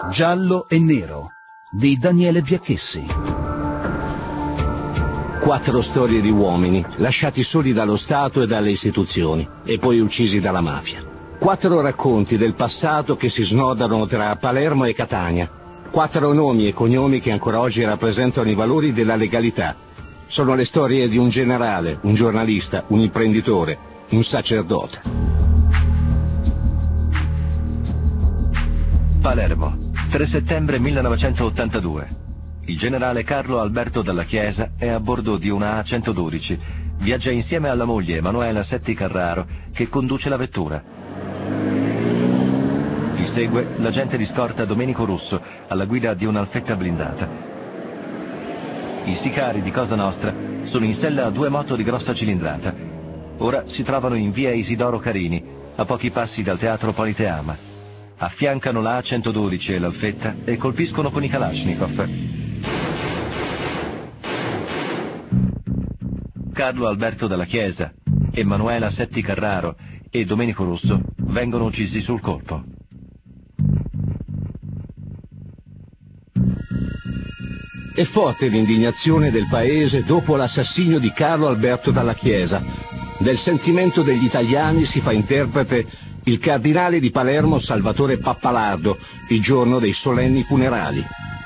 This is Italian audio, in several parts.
Giallo e Nero di Daniele Biacchessi. 4 storie di uomini lasciati soli dallo Stato e dalle istituzioni e poi uccisi dalla mafia. 4 racconti del passato che si snodano tra Palermo e Catania. 4 nomi e cognomi che ancora oggi rappresentano i valori della legalità. Sono le storie di un generale, un giornalista, un imprenditore, un sacerdote. Palermo, 3 settembre 1982. Il generale Carlo Alberto Dalla Chiesa è a bordo di una A112. Viaggia insieme alla moglie Emanuela Setti Carraro, che conduce la vettura. Gli segue l'agente di scorta Domenico Russo, alla guida di un'Alfetta blindata. I sicari di Cosa Nostra sono in sella a 2 moto di grossa cilindrata. Ora si trovano in via Isidoro Carini, a pochi passi dal teatro Politeama. Affiancano la A112 e l'Alfetta e colpiscono con i Kalashnikov. Carlo Alberto Dalla Chiesa, Emanuela Setti Carraro e Domenico Russo vengono uccisi sul colpo. È forte l'indignazione del paese dopo l'assassinio di Carlo Alberto Dalla Chiesa. Del sentimento degli italiani si fa interprete il cardinale di Palermo Salvatore Pappalardo, il giorno dei solenni funerali.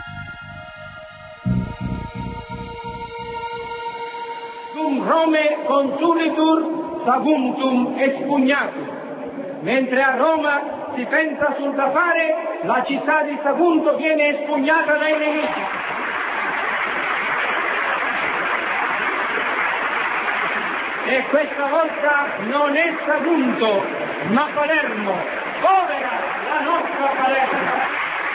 Rome consulitur saguntum espugnatum. Mentre a Roma si pensa sul da fare, la città di Sagunto viene espugnata dai nemici. E questa volta non è Sagunto, ma Palermo. Povera la nostra Palermo!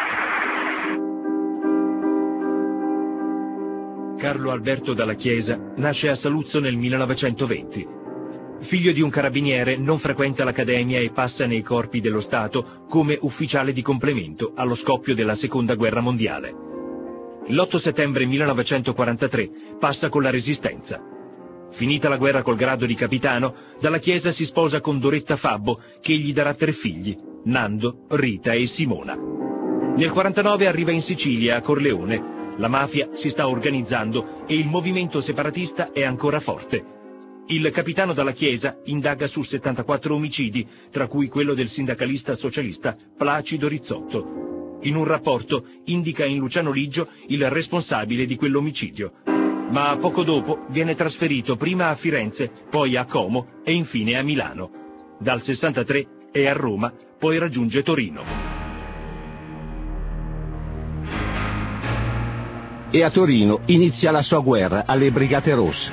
Carlo Alberto Dalla Chiesa nasce a Saluzzo nel 1920. Figlio di un carabiniere, non frequenta l'accademia e passa nei corpi dello Stato come ufficiale di complemento allo scoppio della Seconda Guerra Mondiale. L'8 settembre 1943 passa con la Resistenza. Finita la guerra col grado di capitano, Dalla Chiesa si sposa con Doretta Fabbo, che gli darà 3 figli, Nando, Rita e Simona. Nel 1949 arriva in Sicilia, a Corleone. La mafia si sta organizzando e il movimento separatista è ancora forte. Il capitano Dalla Chiesa indaga su 74 omicidi, tra cui quello del sindacalista socialista Placido Rizzotto. In un rapporto indica in Luciano Liggio il responsabile di quell'omicidio. Ma poco dopo viene trasferito prima a Firenze, poi a Como e infine a Milano. Dal 63 è a Roma, poi raggiunge Torino. E a Torino inizia la sua guerra alle Brigate Rosse.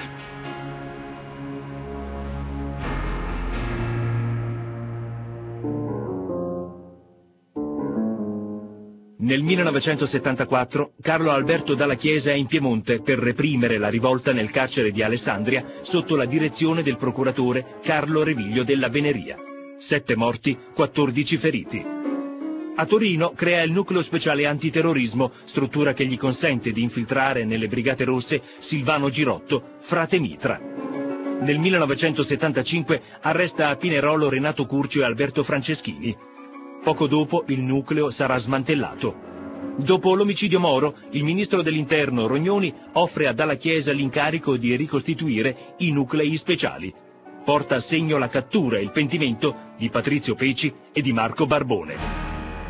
Nel 1974 Carlo Alberto Dalla Chiesa è in Piemonte per reprimere la rivolta nel carcere di Alessandria sotto la direzione del procuratore Carlo Reviglio della Veneria. 7 morti, 14 feriti. A Torino crea il nucleo speciale antiterrorismo, struttura che gli consente di infiltrare nelle Brigate Rosse Silvano Girotto, frate Mitra. Nel 1975 arresta a Pinerolo Renato Curcio e Alberto Franceschini. Poco dopo il nucleo sarà smantellato. Dopo l'omicidio Moro, il ministro dell'Interno Rognoni offre a Dalla Chiesa l'incarico di ricostituire i nuclei speciali. Porta a segno la cattura e il pentimento di Patrizio Peci e di Marco Barbone.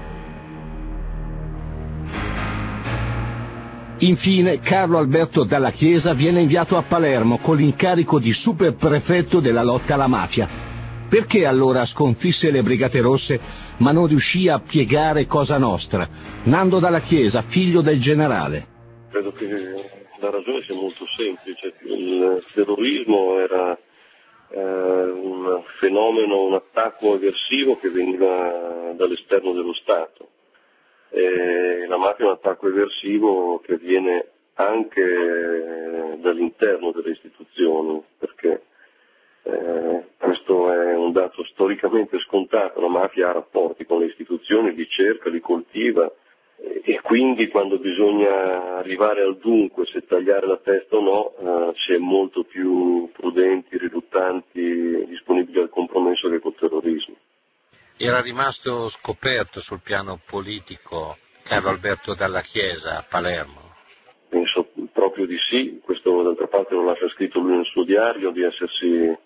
Infine, Carlo Alberto Dalla Chiesa viene inviato a Palermo con l'incarico di superprefetto della lotta alla mafia. Perché allora sconfisse le Brigate Rosse ma non riuscì a piegare Cosa Nostra? Nando Dalla Chiesa, figlio del generale. Credo che la ragione sia molto semplice. Il terrorismo era un fenomeno, un attacco eversivo che veniva dall'esterno dello Stato. La mafia è un attacco eversivo che viene anche dall'interno delle istituzioni, perché questo è un dato storicamente scontato. La mafia ha rapporti con le istituzioni, li cerca, li coltiva e quindi quando bisogna arrivare al dunque, se tagliare la testa o no, si è molto più prudenti, riluttanti, disponibili al compromesso che col terrorismo. Era rimasto scoperto sul piano politico Carlo Alberto Dalla Chiesa a Palermo? Penso proprio di sì, questo d'altra parte lo lascia scritto lui nel suo diario, di essersi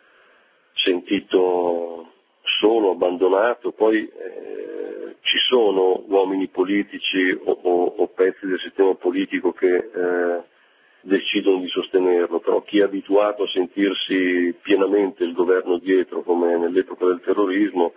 sentito solo, abbandonato. Poi ci sono uomini politici o pezzi del sistema politico che decidono di sostenerlo, però chi è abituato a sentirsi pienamente il governo dietro, come nell'epoca del terrorismo,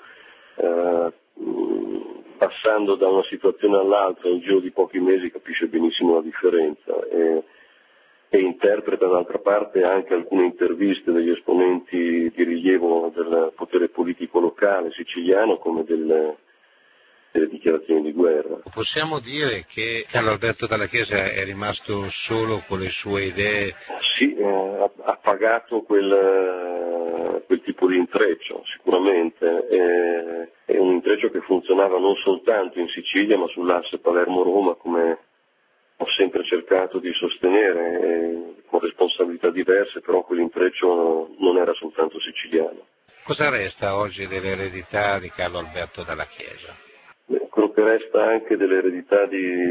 passando da una situazione all'altra nel giro di pochi mesi capisce benissimo la differenza e interpreta d'altra parte anche alcune interviste degli esponenti di rilievo del potere politico locale siciliano come delle dichiarazioni di guerra. Possiamo dire che Carlo Alberto Dalla Chiesa è rimasto solo con le sue idee? Sì, ha pagato quel tipo di intreccio, sicuramente. È un intreccio che funzionava non soltanto in Sicilia ma sull'asse Palermo-Roma, come ho sempre cercato di sostenere, con responsabilità diverse, però quell'intreccio non era soltanto siciliano. Cosa resta oggi dell'eredità di Carlo Alberto Dalla Chiesa? Quello che resta anche dell'eredità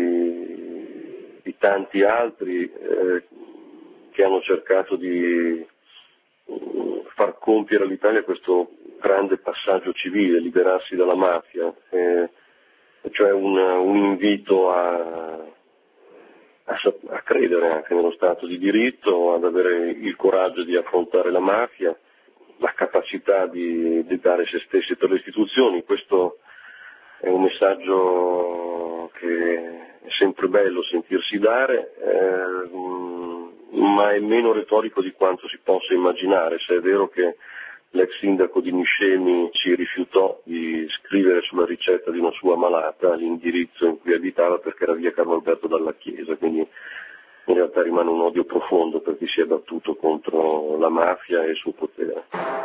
di tanti altri che hanno cercato di far compiere all'Italia questo grande passaggio civile, liberarsi dalla mafia, cioè un invito a credere anche nello Stato di diritto, ad avere il coraggio di affrontare la mafia, la capacità di dare se stessi per le istituzioni. Questo è un messaggio che è sempre bello sentirsi dare, ma è meno retorico di quanto si possa immaginare, se è vero che l'ex sindaco di Niscemi ci rifiutò di scrivere sulla ricetta di una sua malata l'indirizzo in cui abitava perché era via Carlo Alberto Dalla Chiesa, quindi in realtà rimane un odio profondo per chi si è battuto contro la mafia e il suo potere.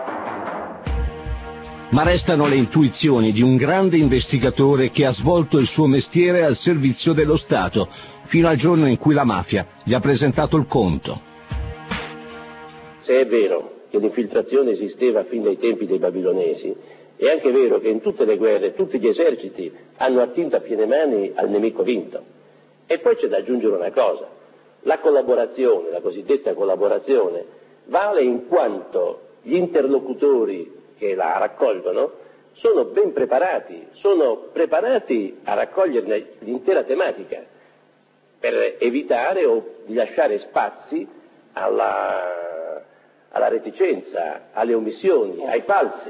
Ma restano le intuizioni di un grande investigatore che ha svolto il suo mestiere al servizio dello Stato, fino al giorno in cui la mafia gli ha presentato il conto. Se è vero che l'infiltrazione esisteva fin dai tempi dei babilonesi, è anche vero che in tutte le guerre tutti gli eserciti hanno attinto a piene mani al nemico vinto. E poi c'è da aggiungere una cosa: la collaborazione, la cosiddetta collaborazione, vale in quanto gli interlocutori che la raccolgono sono ben preparati, sono preparati a raccoglierne l'intera tematica per evitare o di lasciare spazi alla reticenza, alle omissioni, ai falsi.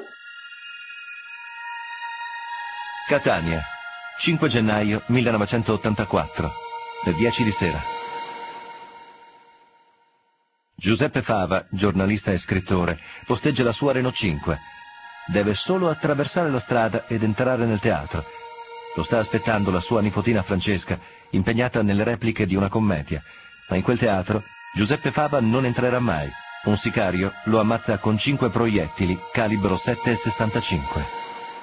Catania, 5 gennaio 1984, le 10 di sera. Giuseppe Fava, giornalista e scrittore, posteggia la sua Renault 5. Deve solo attraversare la strada ed entrare nel teatro. Lo sta aspettando la sua nipotina Francesca, impegnata nelle repliche di una commedia. Ma in quel teatro Giuseppe Fava non entrerà mai. Un sicario lo ammazza con 5 proiettili calibro 7,65.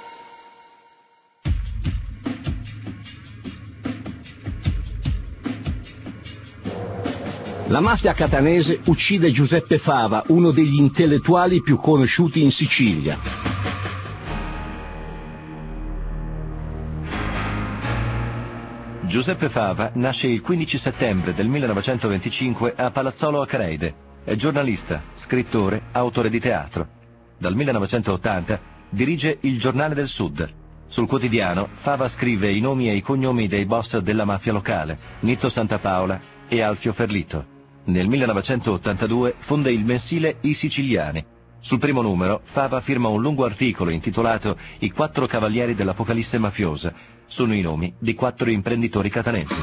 La mafia catanese uccide Giuseppe Fava, uno degli intellettuali più conosciuti in Sicilia. Giuseppe Fava nasce il 15 settembre del 1925 a Palazzolo Acreide. È giornalista, scrittore, autore di teatro. Dal 1980 dirige Il Giornale del Sud. Sul quotidiano Fava scrive i nomi e i cognomi dei boss della mafia locale, Nitto Santapaola e Alfio Ferlito. Nel 1982 fonda il mensile I Siciliani. Sul primo numero Fava firma un lungo articolo intitolato I 4 cavalieri dell'Apocalisse mafiosa. Sono i nomi di 4 imprenditori catanesi.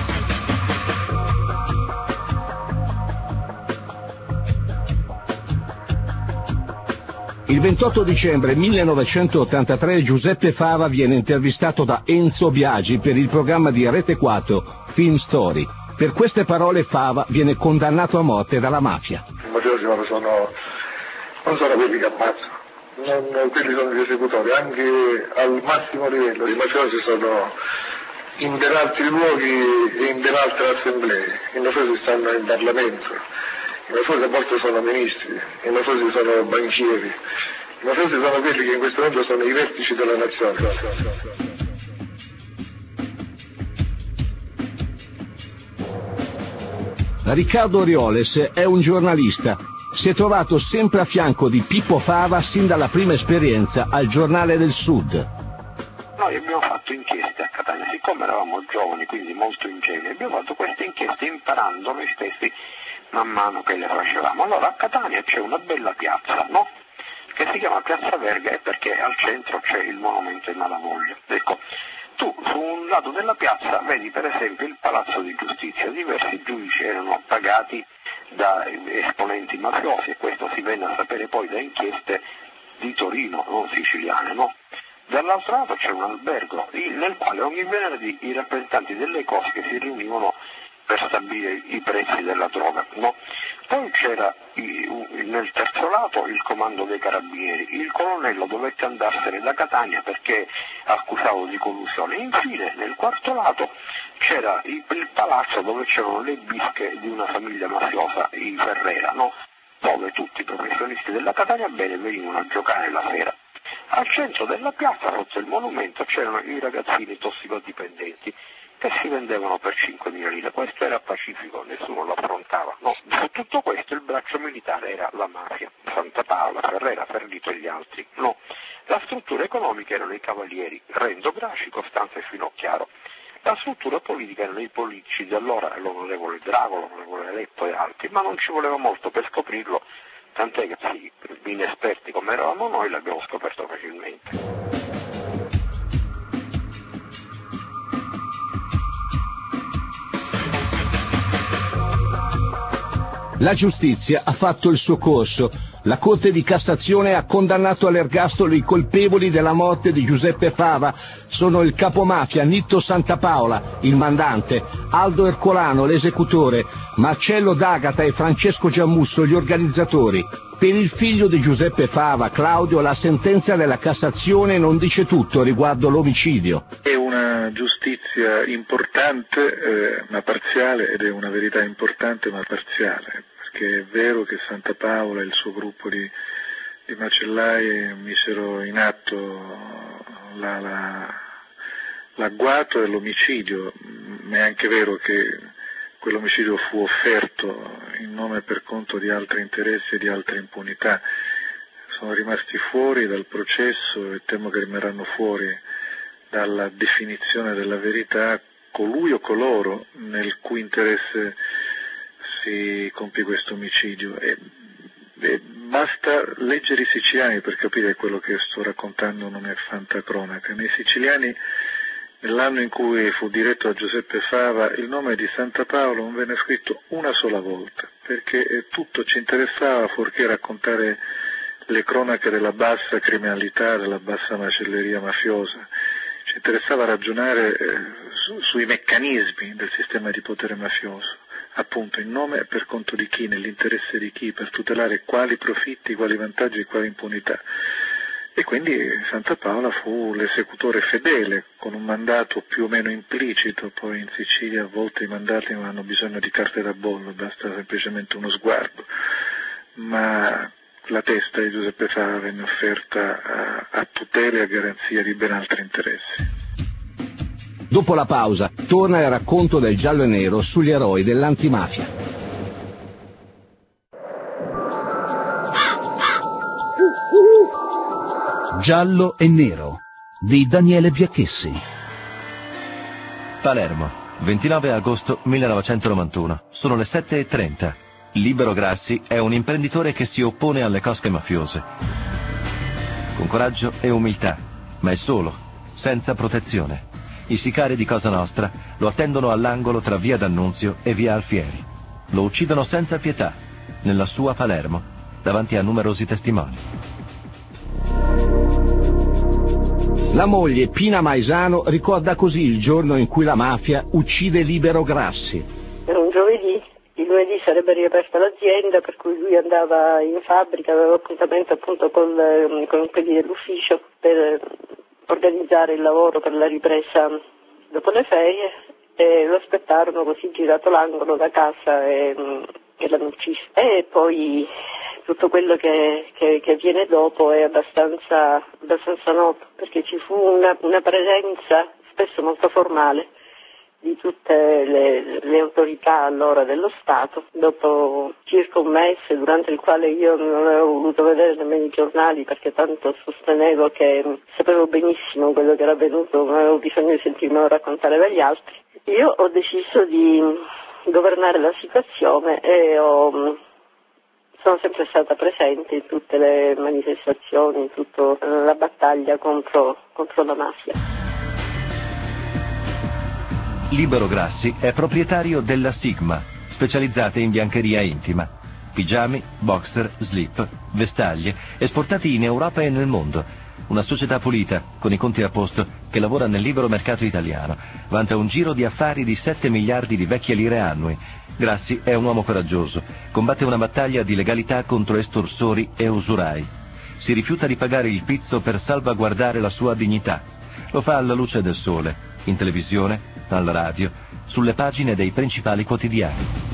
Il 28 dicembre 1983 Giuseppe Fava viene intervistato da Enzo Biagi per il programma di Rete 4, Film Story. Per queste parole Fava viene condannato a morte dalla mafia. I mafiosi non sono quelli che ammazzano, quelli sono gli esecutori, anche al massimo livello. I mafiosi sono in ben altri luoghi e in ben altre assemblee. I mafiosi stanno in Parlamento, i mafiosi a volte sono ministri, i mafiosi sono banchieri, i mafiosi sono quelli che in questo momento sono i vertici della nazione. Riccardo Orioles è un giornalista. Si è trovato sempre a fianco di Pippo Fava sin dalla prima esperienza al Giornale del Sud. Noi abbiamo fatto inchieste a Catania, siccome eravamo giovani, quindi molto ingenui, abbiamo fatto queste inchieste imparando noi stessi man mano che le facevamo. Allora a Catania c'è una bella piazza, no? Che si chiama Piazza Verga, e perché al centro c'è il monumento ai Malavoglia. Ecco, tu su un lato della piazza vedi per esempio il Palazzo di Giustizia, diversi giudici erano pagati da esponenti mafiosi, e questo si venne a sapere poi da inchieste di Torino, non siciliane, no? Dall'altro lato c'è un albergo nel quale ogni venerdì i rappresentanti delle cosche si riunivano per stabilire i prezzi della droga, no? Poi c'era nel terzo lato il comando dei carabinieri, il colonnello dovette andarsene da Catania perché accusato di collusione. Infine nel quarto lato c'era il palazzo dove c'erano le bische di una famiglia mafiosa, i Ferrera, no? Dove tutti i professionisti della Catania bene venivano a giocare la sera. Al centro della piazza, sotto il monumento, c'erano i ragazzini tossicodipendenti che si vendevano per 5.000 lire. Questo era pacifico, nessuno lo affrontava. No, su tutto questo il braccio militare era la mafia, Santa Paola, Ferrera, Ferlito e gli altri. No, la struttura economica erano i cavalieri, Renzo Grasci, Costanzo e Finocchiaro. La struttura politica erano i politici di allora, l'onorevole Drago, l'onorevole Leppo e altri, ma non ci voleva molto per scoprirlo, tant'è che sì, inesperti come eravamo noi l'abbiamo scoperto facilmente. La giustizia ha fatto il suo corso. La Corte di Cassazione ha condannato all'ergastolo i colpevoli della morte di Giuseppe Fava. Sono il capomafia Nitto Santapaola, il mandante, Aldo Ercolano, l'esecutore, Marcello D'Agata e Francesco Giammusso, gli organizzatori. Per il figlio di Giuseppe Fava, Claudio, la sentenza della Cassazione non dice tutto riguardo l'omicidio. È una giustizia importante ma parziale, ed è una verità importante ma parziale, perché è vero che Santapaola e il suo gruppo di macellai misero in atto l'agguato e l'omicidio, ma è anche vero che quell'omicidio fu offerto in nome e per conto di altri interessi e di altre impunità. Sono rimasti fuori dal processo e temo che rimarranno fuori dalla definizione della verità colui o coloro nel cui interesse si compie questo omicidio. E basta leggere i siciliani per capire che quello che sto raccontando non è fantacronaca. Nei siciliani, nell'anno in cui fu diretto a Giuseppe Fava, il nome di Santapaola non venne scritto una sola volta, perché tutto ci interessava fuorché raccontare le cronache della bassa criminalità, della bassa macelleria mafiosa. Ci interessava ragionare sui meccanismi del sistema di potere mafioso, appunto in nome e per conto di chi, nell'interesse di chi, per tutelare quali profitti, quali vantaggi e quali impunità. E quindi Santapaola fu l'esecutore fedele, con un mandato più o meno implicito. Poi in Sicilia a volte i mandati non hanno bisogno di carte da bollo, basta semplicemente uno sguardo, ma la testa di Giuseppe Fava venne offerta a tutela e a garanzia di ben altri interessi. Dopo la pausa torna il racconto del Giallo e Nero sugli eroi dell'antimafia. Giallo e Nero di Daniele Biacchessi. Palermo, 29 agosto 1991. Sono le 7:30. Libero Grassi è un imprenditore che si oppone alle cosche mafiose. Con coraggio e umiltà, ma è solo, senza protezione. I sicari di Cosa Nostra lo attendono all'angolo tra via D'Annunzio e via Alfieri. Lo uccidono senza pietà, nella sua Palermo, davanti a numerosi testimoni. La moglie Pina Maisano ricorda così il giorno in cui la mafia uccide Libero Grassi. Era un giovedì, il lunedì sarebbe riaperta l'azienda, per cui lui andava in fabbrica, aveva appuntamento appunto con quelli dell'ufficio per organizzare il lavoro per la ripresa dopo le ferie, e lo aspettarono così girato l'angolo da casa e l'hanno ucciso. E poi tutto quello che viene dopo è abbastanza noto, perché ci fu una presenza spesso molto formale di tutte le autorità allora dello Stato. Dopo circa un mese, durante il quale io non avevo voluto vedere nemmeno i giornali perché tanto sostenevo che sapevo benissimo quello che era avvenuto, non avevo bisogno di sentirmelo raccontare dagli altri, io ho deciso di governare la situazione e sono sempre stata presente in tutte le manifestazioni, in tutta la battaglia contro la mafia. Libero Grassi è proprietario della Sigma, specializzata in biancheria intima. Pigiami, boxer, slip, vestaglie, esportati in Europa e nel mondo. Una società pulita, con i conti a posto, che lavora nel libero mercato italiano. Vanta un giro di affari di 7 miliardi di vecchie lire annui. Grassi è un uomo coraggioso. Combatte una battaglia di legalità contro estorsori e usurai. Si rifiuta di pagare il pizzo per salvaguardare la sua dignità. Lo fa alla luce del sole, in televisione, alla radio, sulle pagine dei principali quotidiani.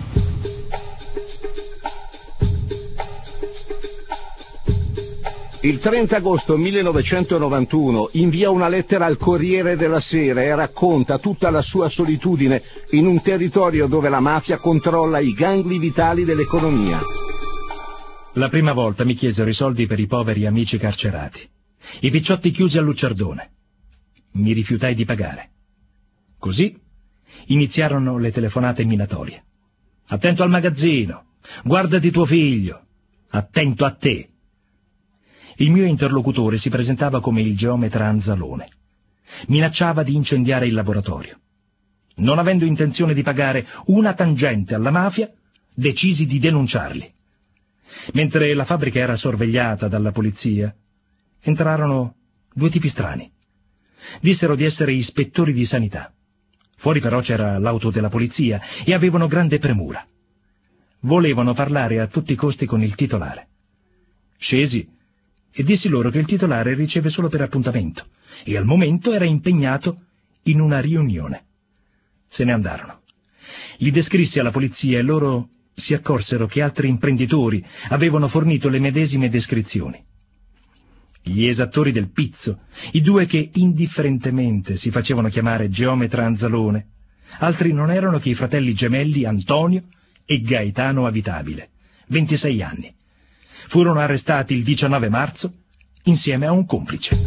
Il 30 agosto 1991 invia una lettera al Corriere della Sera e racconta tutta la sua solitudine in un territorio dove la mafia controlla i gangli vitali dell'economia. La prima volta mi chiesero i soldi per i poveri amici carcerati, i picciotti chiusi a Lucerdone. Mi rifiutai di pagare. Così iniziarono le telefonate minatorie. Attento al magazzino, guardati tuo figlio, attento a te. Il mio interlocutore si presentava come il geometra Anzalone. Minacciava di incendiare il laboratorio. Non avendo intenzione di pagare una tangente alla mafia, decisi di denunciarli. Mentre la fabbrica era sorvegliata dalla polizia, entrarono 2 tipi strani. Dissero di essere ispettori di sanità. Fuori però c'era l'auto della polizia e avevano grande premura. Volevano parlare a tutti i costi con il titolare. Scesi e dissi loro che il titolare riceve solo per appuntamento e al momento era impegnato in una riunione. Se ne andarono. Li descrissi alla polizia e loro si accorsero che altri imprenditori avevano fornito le medesime descrizioni. Gli esattori del pizzo, i 2 che indifferentemente si facevano chiamare geometra Anzalone, altri non erano che i fratelli gemelli Antonio e Gaetano Avitabile, 26 anni. Furono arrestati il 19 marzo insieme a un complice.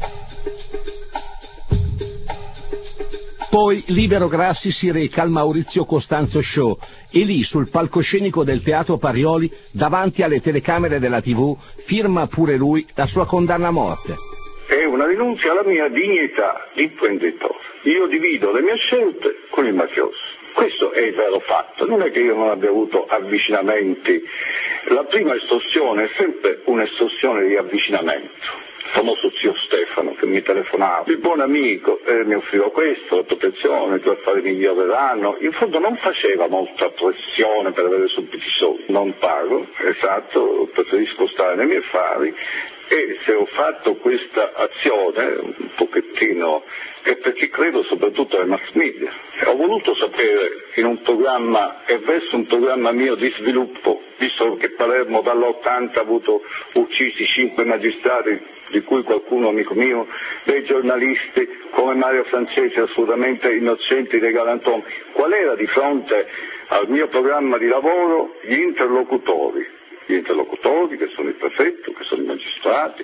Poi Libero Grassi si reca al Maurizio Costanzo Show e lì sul palcoscenico del Teatro Parioli, davanti alle telecamere della TV, firma pure lui la sua condanna a morte. È una rinuncia alla mia dignità di imprenditore. Io divido le mie scelte con il mafioso. Questo è il vero fatto, non è che io non abbia avuto avvicinamenti. La prima estorsione è sempre un'estorsione di avvicinamento. Il famoso zio Stefano che mi telefonava, il buon amico, mi offriva questo, la protezione, i tuoi affari miglioreranno. In fondo non faceva molta pressione per avere subito i soldi. Non pago, esatto, preferisco stare nei miei affari. E se ho fatto questa azione un pochettino è perché credo soprattutto ai mass media. Ho voluto sapere in un programma e verso un programma mio di sviluppo, visto che Palermo dall'80 ha avuto uccisi 5 magistrati, di cui qualcuno amico mio, dei giornalisti come Mario Francesi assolutamente innocenti dei galantomi. Qual era di fronte al mio programma di lavoro? Gli interlocutori che sono il prefetto, che sono i magistrati.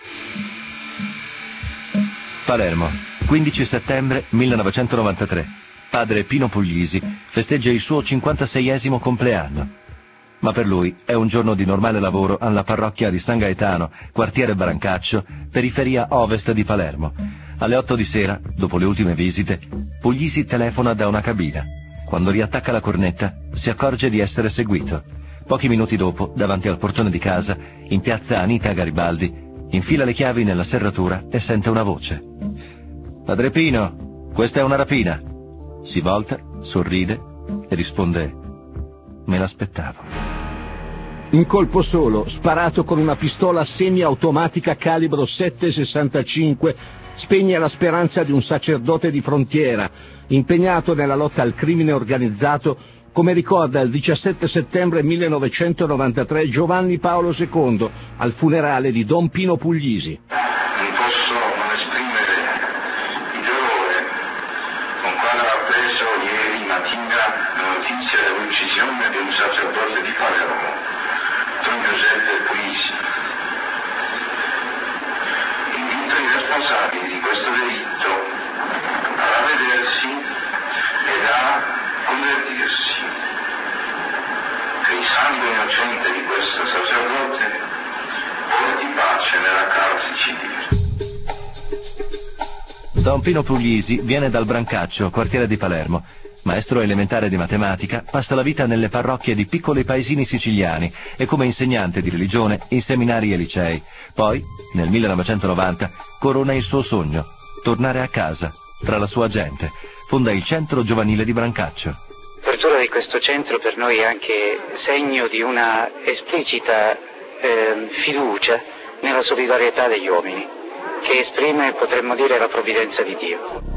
Palermo, 15 settembre 1993. Padre Pino Puglisi festeggia il suo 56esimo compleanno. Ma per lui è un giorno di normale lavoro alla parrocchia di San Gaetano, quartiere Brancaccio, periferia ovest di Palermo. Alle 8 di sera, dopo le ultime visite, Puglisi telefona da una cabina. Quando riattacca la cornetta, si accorge di essere seguito. Pochi minuti dopo, davanti al portone di casa, in piazza Anita Garibaldi, infila le chiavi nella serratura e sente una voce. Padre Pino, questa è una rapina. Si volta, sorride e risponde: me l'aspettavo. Un colpo solo, sparato con una pistola semiautomatica calibro 7,65, spegne la speranza di un sacerdote di frontiera, impegnato nella lotta al crimine organizzato, come ricorda il 17 settembre 1993 Giovanni Paolo II al funerale di Don Pino Puglisi. Non posso non esprimere il dolore con quale ho appreso ieri notizia dell'uccisione di un sacerdote di Palermo, Don Giuseppe Puglisi. Invito i responsabili di questo delitto a ravvedersi ed a convertirsi. Che il sangue innocente di questo sacerdote porti pace nella causa civile. Don Pino Puglisi viene dal Brancaccio, quartiere di Palermo. Maestro elementare di matematica, passa la vita nelle parrocchie di piccoli paesini siciliani e come insegnante di religione in seminari e licei. Poi, nel 1990, corona il suo sogno, tornare a casa, tra la sua gente. Fonda il Centro Giovanile di Brancaccio. L'apertura di questo centro per noi è anche segno di una esplicita fiducia nella solidarietà degli uomini, che esprime, potremmo dire, la provvidenza di Dio.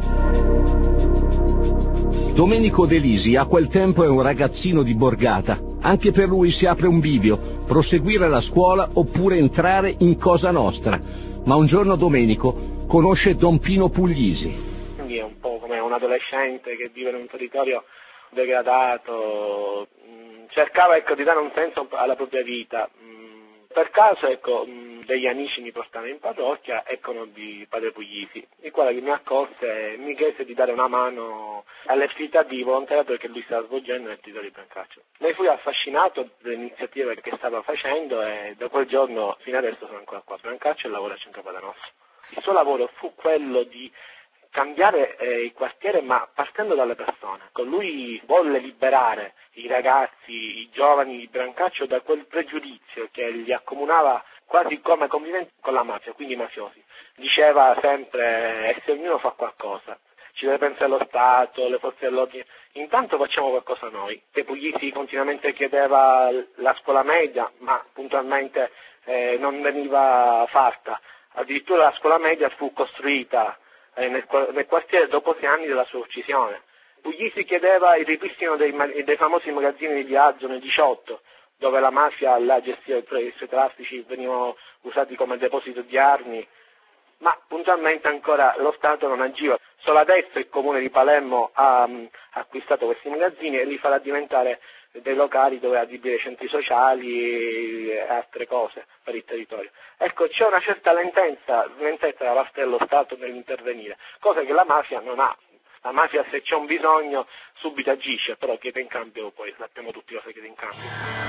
Domenico De Lisi a quel tempo è un ragazzino di borgata. Anche per lui si apre un bivio, proseguire la scuola oppure entrare in Cosa Nostra. Ma un giorno Domenico conosce Don Pino Puglisi. Quindi è un po' come un adolescente che vive in un territorio degradato, cercava di dare un senso alla propria vita. Per caso degli amici mi portarono in parrocchia e conobbi Padre Puglisi, il quale mi accorse e mi chiese di dare una mano alle attività di volontariato che lui stava svolgendo nel territorio di Brancaccio. Ne fui affascinato dalle iniziative che stava facendo e da quel giorno fino adesso sono ancora qua a Brancaccio e lavoro a Centro Padre Nostro. Il suo lavoro fu quello di cambiare il quartiere, ma partendo dalle persone. Con lui volle liberare i ragazzi, i giovani di Brancaccio da quel pregiudizio che li accomunava quasi come conviventi con la mafia, quindi i mafiosi. Diceva sempre, se ognuno fa qualcosa, ci deve pensare lo Stato, le forze dell'ordine, intanto facciamo qualcosa noi. De Puglisi continuamente chiedeva la scuola media, ma puntualmente non veniva fatta. Addirittura la scuola media fu costruita nel quartiere dopo 6 anni della sua uccisione. Puglisi chiedeva il ripristino dei famosi magazzini di viaggio nel 18, dove la mafia la gestiva i suoi traffici, venivano usati come deposito di armi, ma puntualmente ancora lo Stato non agiva. Solo adesso il comune di Palermo ha acquistato questi magazzini e li farà diventare dei locali dove adibire centri sociali e altre cose per il territorio. Ecco, c'è una certa lentezza da parte dello Stato nell'intervenire, cosa che la mafia non ha. La mafia, se c'è un bisogno, subito agisce, però chiede in cambio, poi sappiamo tutti cosa chiede in cambio.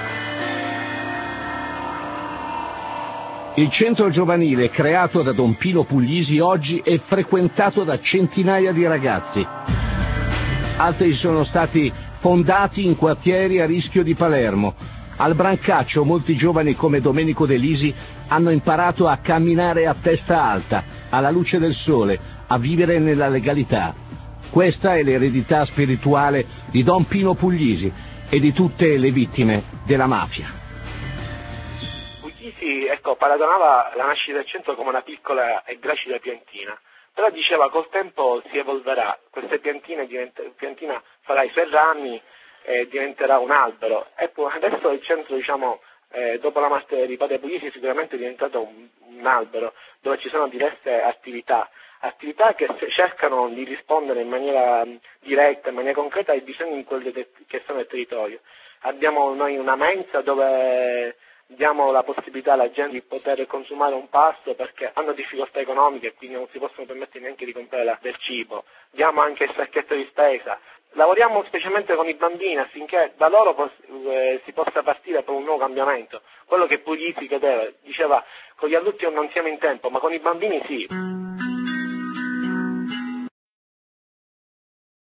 Il centro giovanile creato da Don Pino Puglisi oggi è frequentato da centinaia di ragazzi. Altri sono stati fondati in quartieri a rischio di Palermo. Al Brancaccio molti giovani come Domenico De Lisi hanno imparato a camminare a testa alta, alla luce del sole, a vivere nella legalità. Questa è l'eredità spirituale di Don Pino Puglisi e di tutte le vittime della mafia. Puglisi, paragonava la nascita del centro come una piccola e gracile piantina, però diceva col tempo si evolverà, queste piantina farà i suoi rami e diventerà un albero. E adesso il centro, dopo la morte di Padre Puglisi, sicuramente è diventato un albero dove ci sono diverse attività che cercano di rispondere in maniera diretta, in maniera concreta ai bisogni che sono nel territorio. Abbiamo noi una mensa dove diamo la possibilità alla gente di poter consumare un pasto perché hanno difficoltà economiche e quindi non si possono permettere neanche di comprare del cibo. Diamo anche il sacchetto di spesa. Lavoriamo specialmente con i bambini affinché da loro si possa partire per un nuovo cambiamento. Quello che Puglisi chiedeva, diceva con gli adulti non siamo in tempo, ma con i bambini sì.